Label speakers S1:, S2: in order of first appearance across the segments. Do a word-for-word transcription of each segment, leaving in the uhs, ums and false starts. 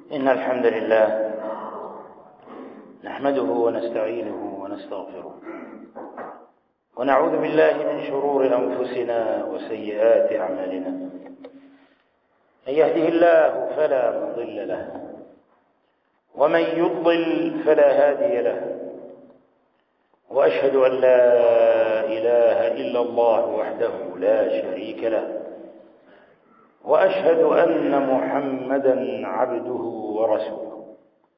S1: إن الحمد لله نحمده ونستعينه ونستغفره ونعوذ بالله من شرور أنفسنا وسيئات أعمالنا. من يهده الله فلا مضل له ومن يضلل فلا هادي له، وأشهد أن لا إله إلا الله وحده لا شريك له، وأشهد أن محمدًا عبده ورسوله.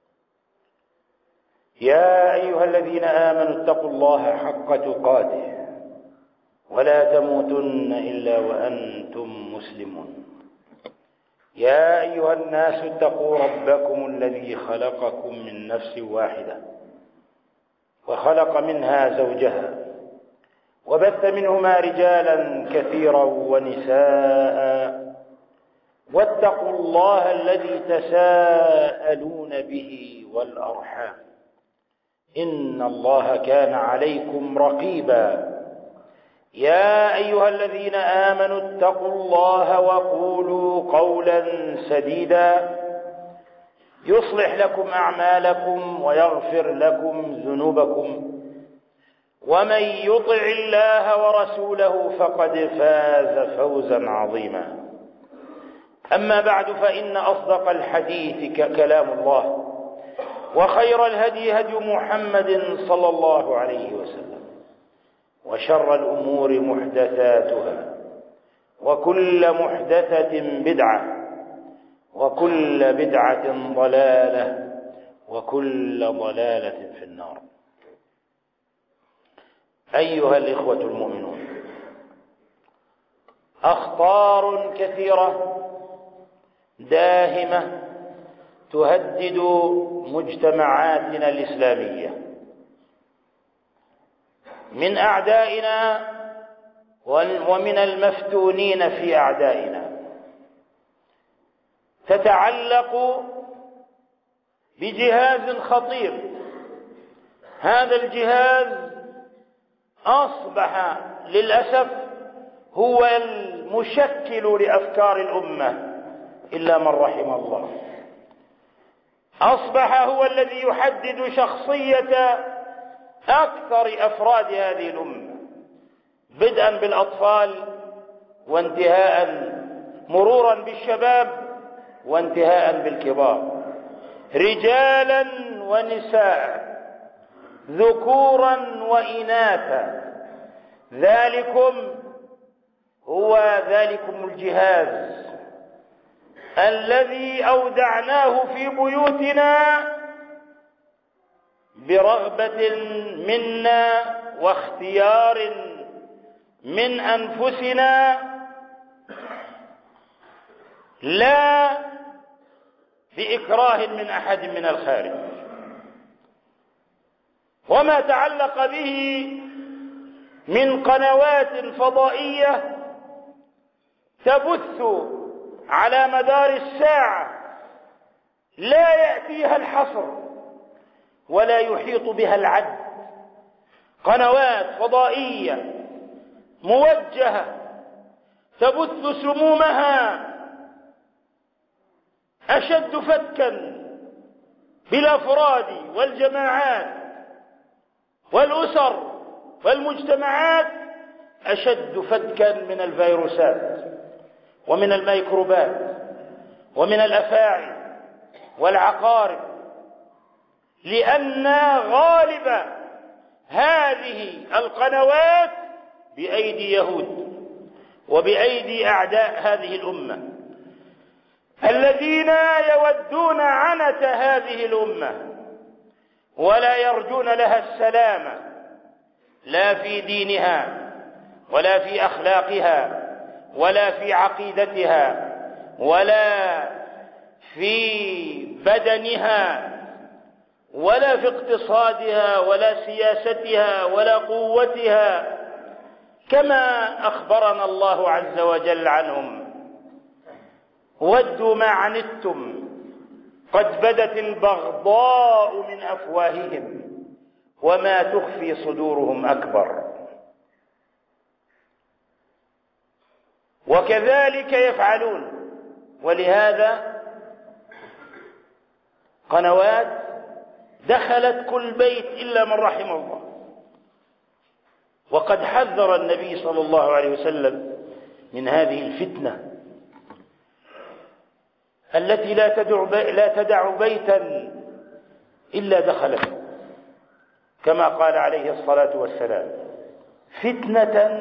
S1: يا أيها الذين آمنوا اتقوا الله حق تقاته ولا تموتن إلا وأنتم مسلمون. يا أيها الناس اتقوا ربكم الذي خلقكم من نفس واحدة وخلق منها زوجها وبث منهما رجالا كثيرا ونساء، واتقوا الله الذي تساءلون به والأرحام إن الله كان عليكم رقيبا. يا أيها الذين آمنوا اتقوا الله وقولوا قولا سديدا يصلح لكم أعمالكم ويغفر لكم ذنوبكم، ومن يطع الله ورسوله فقد فاز فوزا عظيما. أما بعد، فإن أصدق الحديث كلام الله، وخير الهدي هدي محمد صلى الله عليه وسلم، وشر الأمور محدثاتها، وكل محدثة بدعة، وكل بدعة ضلالة، وكل ضلالة في النار. أيها الإخوة المؤمنون، أخطار كثيرة داهمة تهدد مجتمعاتنا الإسلامية من أعدائنا ومن المفتونين في أعدائنا، تتعلق بجهاز خطير. هذا الجهاز أصبح للأسف هو المشكل لأفكار الأمة إلا من رحم الله. أصبح هو الذي يحدد شخصية أكثر أفراد هذه الأمة، بدءا بالأطفال وانتهاء مرورا بالشباب وانتهاء بالكبار، رجالا ونساء، ذكورا وإناثا. ذلكم هو ذلكم الجهاز الذي أودعناه في بيوتنا برغبة منا واختيار من أنفسنا، لا بإكراه من أحد من الخارج. وما تعلق به من قنوات فضائية تبث على مدار الساعة لا يأتيها الحصر ولا يحيط بها العد. قنوات فضائية موجهة تبث سمومها أشد فتكا بالأفراد والجماعات والأسر والمجتمعات، أشد فتكا من الفيروسات ومن الميكروبات ومن الأفاعي والعقارب، لأن غالب هذه القنوات بأيدي يهود وبأيدي أعداء هذه الأمة الذين يودون عنة هذه الأمة ولا يرجون لها السلامة، لا في دينها ولا في أخلاقها ولا في عقيدتها ولا في بدنها ولا في اقتصادها ولا سياستها ولا قوتها، كما أخبرنا الله عز وجل عنهم: ودوا ما عنتم قد بدت البغضاء من أفواههم وما تخفي صدورهم أكبر. وكذلك يفعلون. ولهذا قنوات دخلت كل بيت إلا من رحم الله. وقد حذر النبي صلى الله عليه وسلم من هذه الفتنة التي لا تدع لا تدع بيتا إلا دخلته، كما قال عليه الصلاة والسلام: فتنة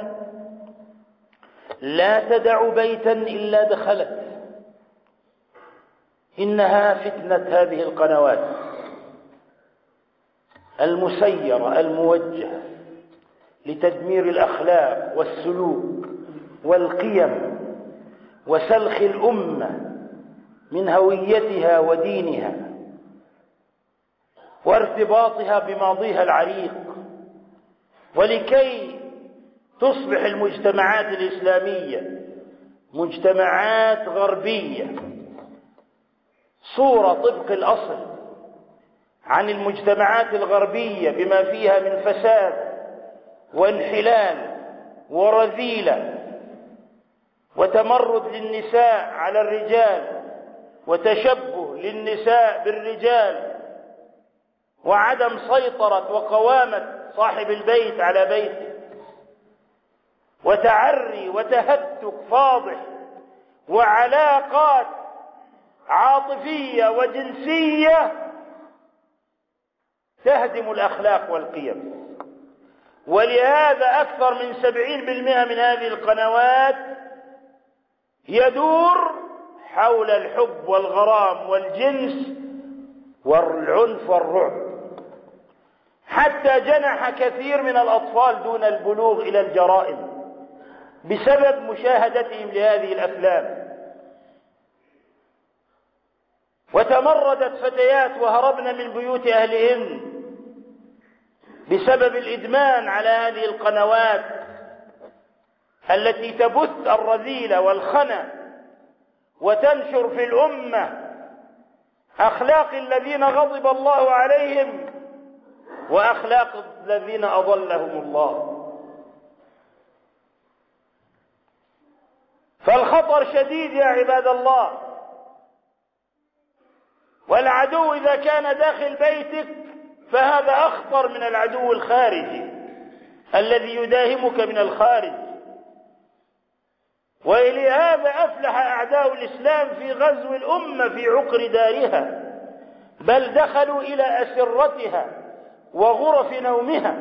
S1: لا تدع بيتا إلا دخلت. إنها فتنة هذه القنوات المسيرة الموجهة لتدمير الأخلاق والسلوك والقيم وسلخ الأمة من هويتها ودينها وارتباطها بماضيها العريق، ولكي تصبح المجتمعات الإسلامية مجتمعات غربية صورة طبق الأصل عن المجتمعات الغربية بما فيها من فساد وانحلال ورذيلة وتمرد للنساء على الرجال وتشبه للنساء بالرجال وعدم سيطرة وقوامة صاحب البيت على بيته وتعري وتهتك فاضح وعلاقات عاطفية وجنسية تهدم الأخلاق والقيم. ولهذا أكثر من سبعين بالمئة من هذه القنوات يدور حول الحب والغرام والجنس والعنف والرعب، حتى جنح كثير من الأطفال دون البلوغ إلى الجرائم بسبب مشاهدتهم لهذه الأفلام. وتمردت فتيات وهربن من بيوت أهلهن بسبب الإدمان على هذه القنوات التي تبث الرذيلة والخنا وتنشر في الأمة أخلاق الذين غضب الله عليهم وأخلاق الذين أضلهم الله. فالخطر شديد يا عباد الله. والعدو إذا كان داخل بيتك فهذا أخطر من العدو الخارجي الذي يداهمك من الخارج. ولهذا أفلح أعداء الإسلام في غزو الأمة في عقر دارها، بل دخلوا إلى أسرتها وغرف نومها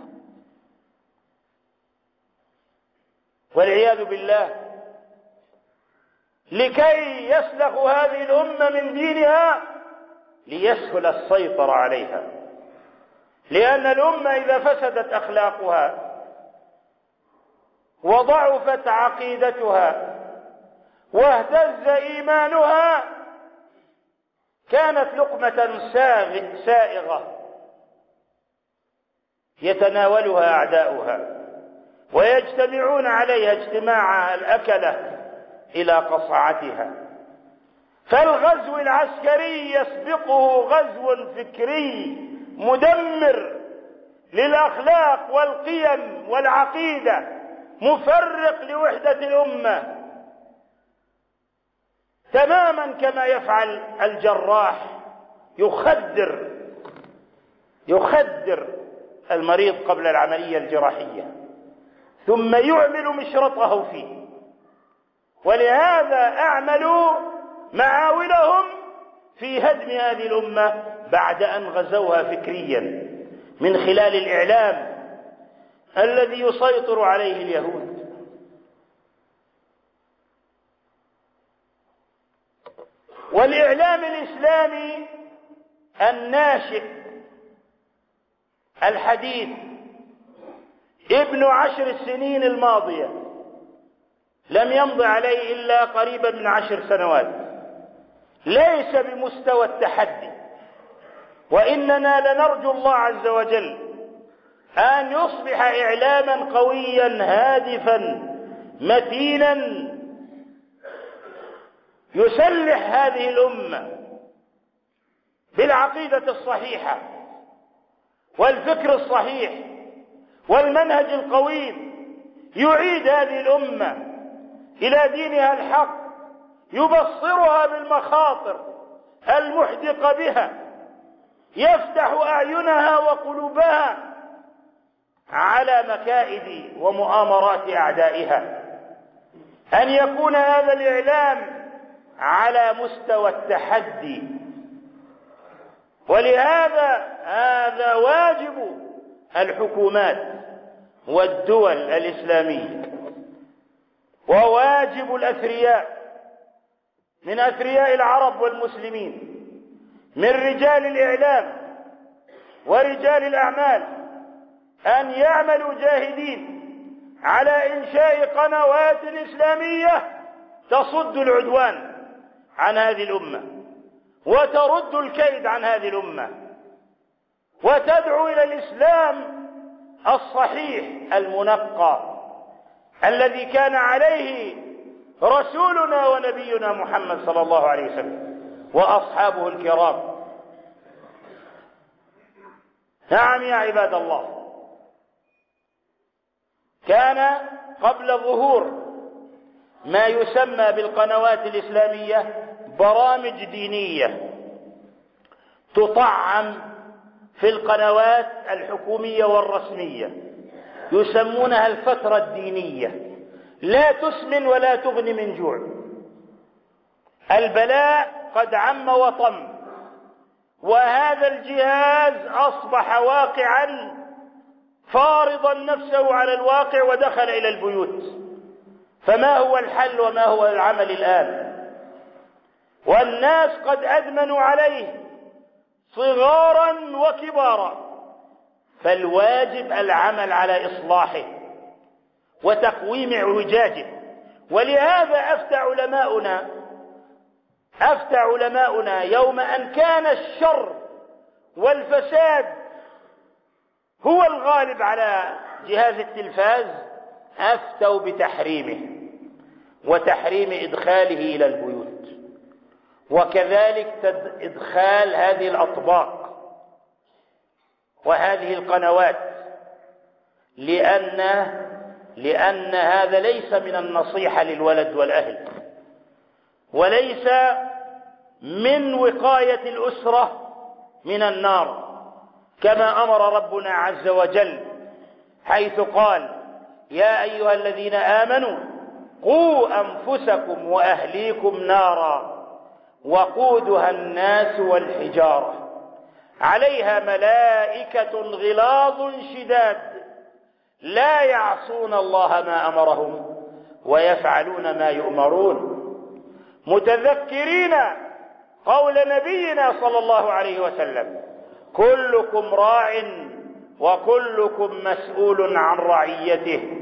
S1: والعياذ بالله، لكي يسلخوا هذه الأمة من دينها ليسهل السيطرة عليها. لأن الأمة إذا فسدت أخلاقها وضعفت عقيدتها واهتز إيمانها كانت لقمة سائغة يتناولها أعداؤها ويجتمعون عليها اجتماع الأكلة إلى قصعتها. فالغزو العسكري يسبقه غزو فكري مدمر للأخلاق والقيم والعقيدة، مفرق لوحدة الأمة تماما كما يفعل الجراح، يخدر يخدر المريض قبل العملية الجراحية ثم يعمل مشرطه فيه. ولهذا أعملوا معاولهم في هدم هذه الأمة بعد أن غزوها فكريا من خلال الإعلام الذي يسيطر عليه اليهود. والإعلام الإسلامي الناشئ الحديث ابن عشر السنين الماضية لم يمض عليه إلا قريبا من عشر سنوات، ليس بمستوى التحدي. وإننا لنرجو الله عز وجل أن يصبح إعلاما قويا هادفا متينا يسلح هذه الأمة بالعقيدة الصحيحة والفكر الصحيح والمنهج القويم، يعيد هذه الأمة إلى دينها الحق، يبصرها بالمخاطر المحدق بها يفتح أعينها وقلوبها على مكائد ومؤامرات أعدائها، أن يكون هذا الإعلام على مستوى التحدي. ولهذا هذا واجب الحكومات والدول الإسلامية، وواجب الأثرياء من أثرياء العرب والمسلمين، من رجال الإعلام ورجال الأعمال، أن يعملوا جاهدين على إنشاء قنوات إسلامية تصد العدوان عن هذه الأمة وترد الكيد عن هذه الأمة وتدعو إلى الإسلام الصحيح المنقى الذي كان عليه رسولنا ونبينا محمد صلى الله عليه وسلم وأصحابه الكرام. نعم يا عباد الله، كان قبل ظهور ما يسمى بالقنوات الإسلامية برامج دينية تطعم في القنوات الحكومية والرسمية، يسمونها الفترة الدينية، لا تسمن ولا تغني من جوع. البلاء قد عم وطم، وهذا الجهاز أصبح واقعا فارضا نفسه على الواقع ودخل إلى البيوت. فما هو الحل وما هو العمل الآن؟ والناس قد أدمنوا عليه صغارا وكبارا، فالواجب العمل على إصلاحه وتقويم اعوجاجه. ولهذا أفتى علماؤنا أفتى علماؤنا يوم أن كان الشر والفساد هو الغالب على جهاز التلفاز، أفتوا بتحريمه وتحريم إدخاله إلى البيوت، وكذلك إدخال هذه الأطباق وهذه القنوات، لأن لأن هذا ليس من النصيحة للولد والأهل، وليس من وقاية الأسرة من النار، كما أمر ربنا عز وجل حيث قال: يا أيها الذين آمنوا قوا أنفسكم وأهليكم نارا وقودها الناس والحجارة عليها ملائكة غلاظ شداد لا يعصون الله ما أمرهم ويفعلون ما يؤمرون، متذكرين قول نبينا صلى الله عليه وسلم: كلكم راع وكلكم مسؤول عن رعيته.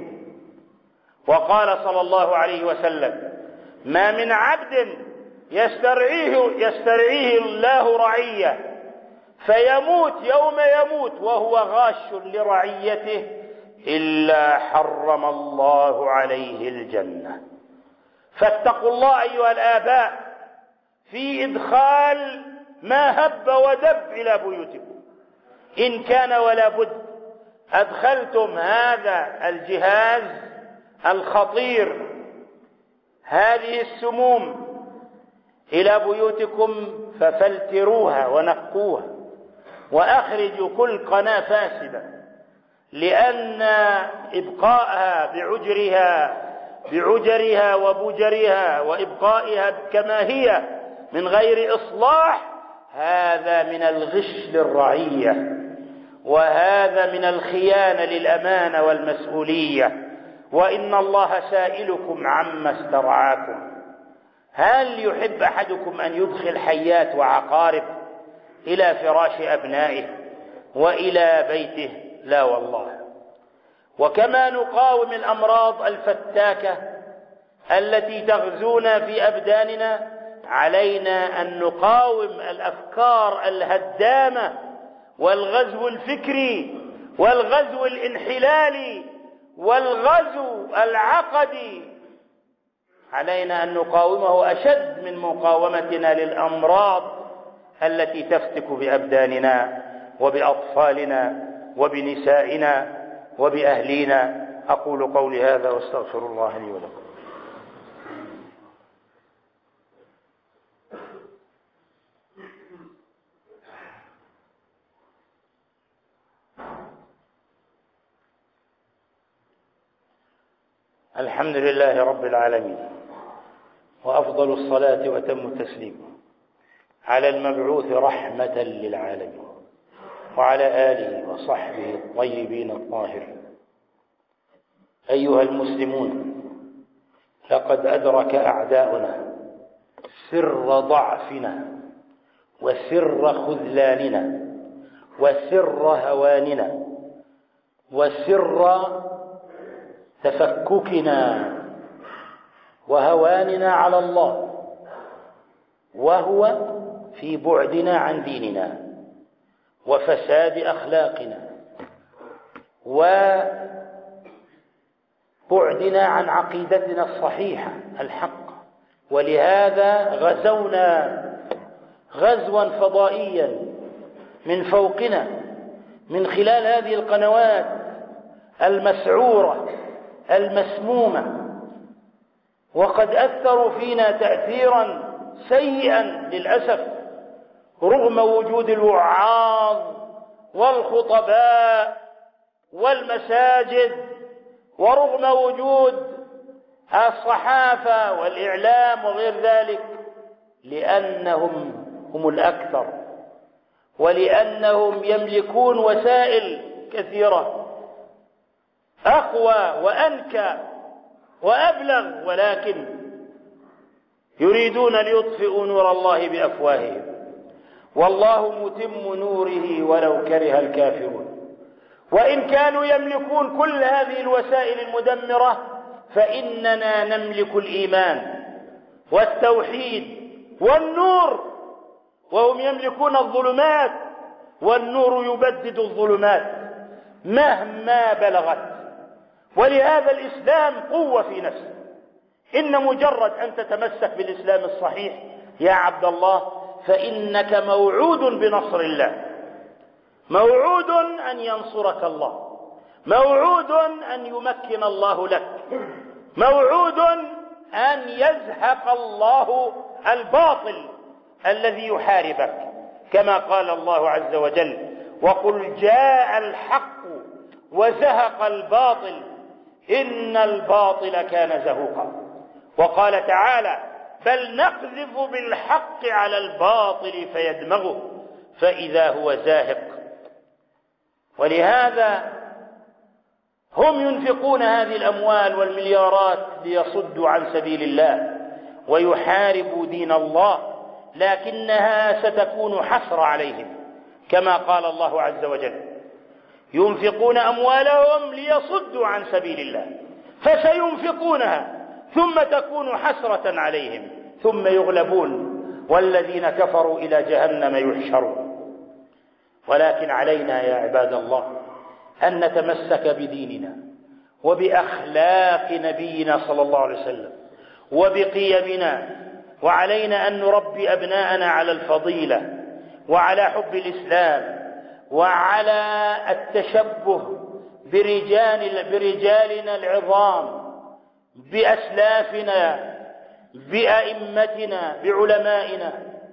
S1: وقال صلى الله عليه وسلم: ما من عبد يسترعيه, يسترعيه الله رعية فيموت يوم يموت وهو غاش لرعيته إلا حرم الله عليه الجنة. فاتقوا الله أيها الآباء في إدخال ما هب ودب إلى بيوتكم، إن كان ولا بد أدخلتم هذا الجهاز الخطير، هذه السموم إلى بيوتكم، ففلتروها ونقوها وأخرجوا كل قناة فاسدة، لأن إبقاءها بعجرها بعجرها وبجرها وإبقائها كما هي من غير إصلاح هذا من الغش للرعية، وهذا من الخيانة للأمانة والمسؤولية. وإن الله سائلكم عما استرعاكم. هل يحب أحدكم أن يدخل حيات وعقارب إلى فراش أبنائه وإلى بيته؟ لا والله. وكما نقاوم الأمراض الفتاكة التي تغزونا في أبداننا، علينا أن نقاوم الأفكار الهدامة والغزو الفكري والغزو الانحلالي والغزو العقدي. علينا أن نقاومه أشد من مقاومتنا للأمراض التي تفتك بأبداننا وبأطفالنا وبنسائنا وبأهلينا. أقول قولي هذا واستغفر الله لي ولكم. الحمد لله رب العالمين، وأفضل الصلاة وأتم التسليم على المبعوث رحمة للعالمين وعلى آله وصحبه الطيبين الطاهرين. أيها المسلمون، لقد أدرك أعداؤنا سر ضعفنا وسر خذلاننا وسر هواننا وسر تفككنا وهواننا على الله، وهو في بعدنا عن ديننا وفساد أخلاقنا وبعدنا عن عقيدتنا الصحيحة الحق. ولهذا غزونا غزوا فضائيا من فوقنا من خلال هذه القنوات المسعورة المسمومة، وقد أثروا فينا تأثيرا سيئا للأسف، رغم وجود الوعاظ والخطباء والمساجد، ورغم وجود الصحافة والإعلام وغير ذلك، لأنهم هم الأكثر، ولأنهم يملكون وسائل كثيرة أقوى وأنكى وأبلغ، ولكن يريدون ليطفئوا نور الله بأفواههم، والله متم نوره ولو كره الكافرون. وإن كانوا يملكون كل هذه الوسائل المدمرة، فإننا نملك الإيمان والتوحيد والنور، وهم يملكون الظلمات، والنور يبدد الظلمات مهما بلغت. ولهذا الإسلام قوة في نفسه. إن مجرد أن تتمسك بالإسلام الصحيح يا عبد الله فإنك موعود بنصر الله، موعود أن ينصرك الله، موعود أن يمكن الله لك، موعود أن يزهق الله الباطل الذي يحاربك، كما قال الله عز وجل: وقل جاء الحق وزهق الباطل إن الباطل كان زهوقا. وقال تعالى: بل نقذف بالحق على الباطل فيدمغه فإذا هو زاهق. ولهذا هم ينفقون هذه الأموال والمليارات ليصدوا عن سبيل الله ويحاربوا دين الله، لكنها ستكون حسرة عليهم، كما قال الله عز وجل: ينفقون أموالهم ليصدوا عن سبيل الله فسينفقونها ثم تكون حسرة عليهم ثم يغلبون والذين كفروا إلى جهنم يحشرون. ولكن علينا يا عباد الله أن نتمسك بديننا وبأخلاق نبينا صلى الله عليه وسلم وبقيمنا، وعلينا أن نربي أبناءنا على الفضيلة وعلى حب الإسلام وعلى التشبه برجال برجالنا العظام، بأسلافنا، بأئمتنا، بعلمائنا.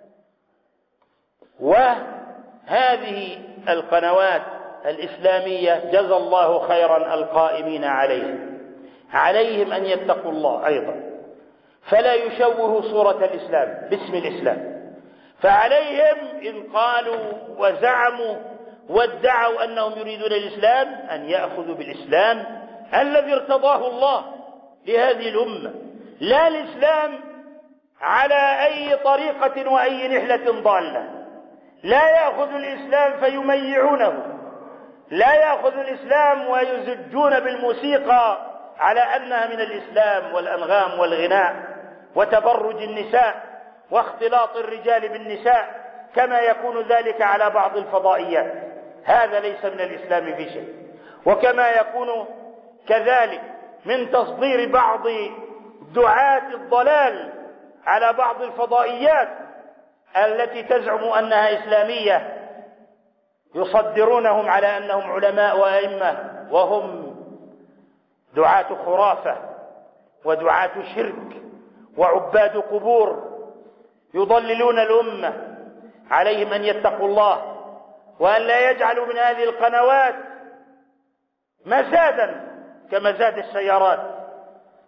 S1: وهذه القنوات الإسلامية جزى الله خيرا القائمين عليهم، عليهم أن يتقوا الله أيضا، فلا يشوهوا صورة الإسلام باسم الإسلام. فعليهم إن قالوا وزعموا وادعوا أنهم يريدون الإسلام أن يأخذوا بالإسلام الذي ارتضاه الله لهذه الأمة، لا الإسلام على أي طريقة وأي نحلة ضالة. لا يأخذ الإسلام فيميعونه، لا يأخذ الإسلام ويزجون بالموسيقى على أنها من الإسلام، والأنغام والغناء وتبرج النساء واختلاط الرجال بالنساء كما يكون ذلك على بعض الفضائيات. هذا ليس من الإسلام في شيء. وكما يكون كذلك من تصدير بعض دعاة الضلال على بعض الفضائيات التي تزعم أنها إسلامية، يصدرونهم على أنهم علماء وأئمة وهم دعاة خرافة ودعاة شرك وعباد قبور يضللون الأمة. عليهم أن يتقوا الله وأن لا يجعلوا من هذه القنوات مزادا كمزاد السيارات،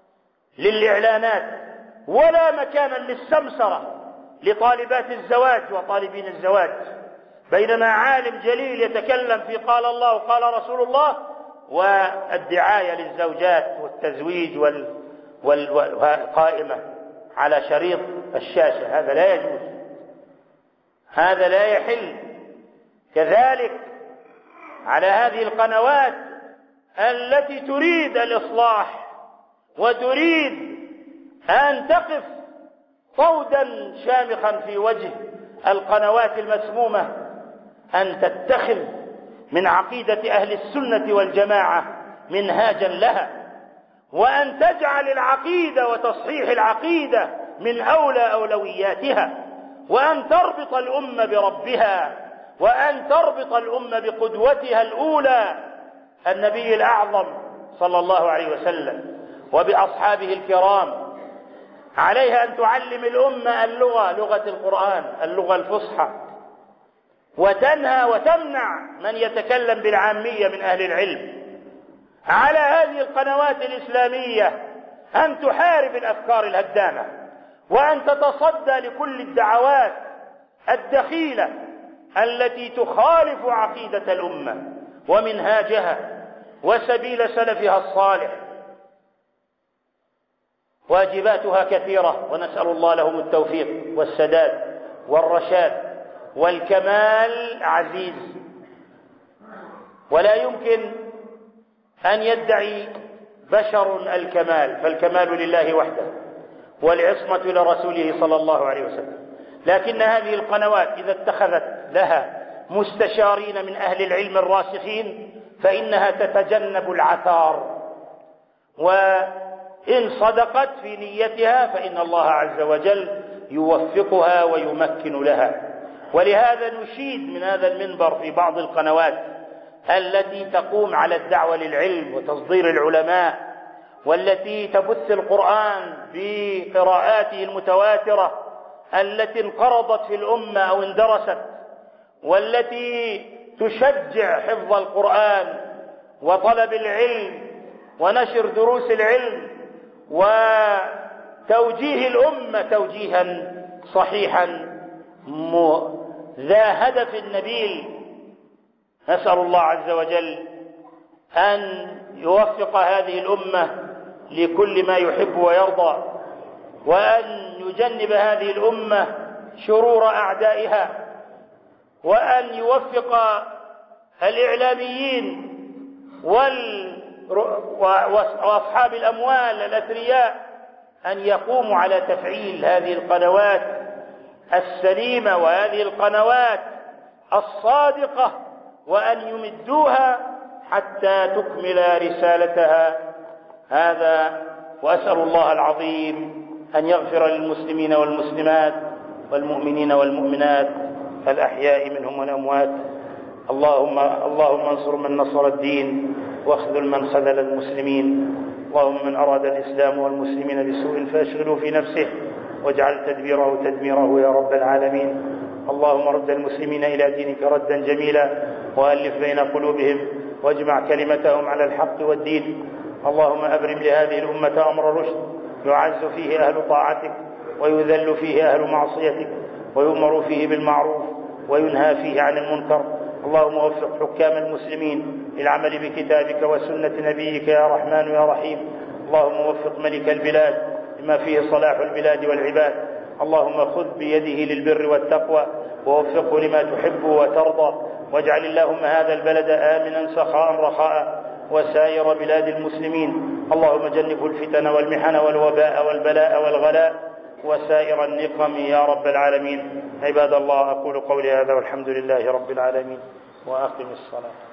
S1: للإعلانات ولا مكانا للسمسرة لطالبات الزواج وطالبين الزواج، بينما عالم جليل يتكلم في قال الله وقال رسول الله والدعاية للزوجات والتزويج وال... وال... والقائمة على شريط الشاشة. هذا لا يجوز، هذا لا يحل. كذلك على هذه القنوات التي تريد الإصلاح وتريد أن تقف طودا شامخا في وجه القنوات المسمومة، أن تتخذ من عقيدة أهل السنة والجماعة منهاجا لها، وأن تجعل العقيدة وتصحيح العقيدة من أولى أولوياتها، وأن تربط الأمة بربها، وأن تربط الأمة بقدوتها الأولى النبي الأعظم صلى الله عليه وسلم وبأصحابه الكرام. عليها أن تعلم الأمة اللغة، لغة القرآن، اللغة الفصحى، وتنهى وتمنع من يتكلم بالعامية من أهل العلم. على هذه القنوات الإسلامية أن تحارب الأفكار الهدامة، وأن تتصدى لكل الدعوات الدخيلة التي تخالف عقيدة الأمة ومنهاجها وسبيل سلفها الصالح. واجباتها كثيرة، ونسأل الله لهم التوفيق والسداد والرشاد والكمال عزيز. ولا يمكن أن يدعي بشر الكمال، فالكمال لله وحده والعصمة لرسوله صلى الله عليه وسلم. لكن هذه القنوات إذا اتخذت لها مستشارين من أهل العلم الراسخين فإنها تتجنب العثار، وإن صدقت في نيتها فإن الله عز وجل يوفقها ويمكن لها. ولهذا نشيد من هذا المنبر في بعض القنوات التي تقوم على الدعوة للعلم وتصدير العلماء، والتي تبث القرآن بقراءاته المتواترة التي انقرضت في الأمة أو اندرست، والتي تشجع حفظ القرآن وطلب العلم ونشر دروس العلم وتوجيه الأمة توجيها صحيحا ذا هدف نبيل. نسأل الله عز وجل أن يوفق هذه الأمة لكل ما يحب ويرضى، وأن يجنب هذه الأمة شرور أعدائها، وأن يوفق الإعلاميين وأصحاب الأموال الأثرياء أن يقوموا على تفعيل هذه القنوات السليمة وهذه القنوات الصادقة، وأن يمدوها حتى تكمل رسالتها. هذا وأسأل الله العظيم أن يغفر للمسلمين والمسلمات والمؤمنين والمؤمنات الأحياء منهم والأموات. اللهم اللهم انصر من نصر الدين واخذل من خذل المسلمين. اللهم من أراد الإسلام والمسلمين بسوء فاشغله في نفسه واجعل تدبيره تدميره يا رب العالمين. اللهم رد المسلمين إلى دينك ردا جميلا وألف بين قلوبهم واجمع كلمتهم على الحق والدين. اللهم أبرم لهذه الأمة أمر رشد يعز فيه أهل طاعتك ويذل فيه أهل معصيتك ويؤمر فيه بالمعروف وينهى فيه عن المنكر. اللهم وفق حكام المسلمين للعمل بكتابك وسنة نبيك يا رحمن يا رحيم. اللهم وفق ملك البلاد لما فيه صلاح البلاد والعباد. اللهم خذ بيده للبر والتقوى ووفقه لما تحب وترضى، واجعل اللهم هذا البلد آمنا سخاء رخاء وسائر بلاد المسلمين. اللهم جنبه الفتن والمحن والوباء والبلاء والغلاء وسائر النقم يا رب العالمين. عباد الله، أقول قولي هذا والحمد لله رب العالمين، وأقم الصلاة.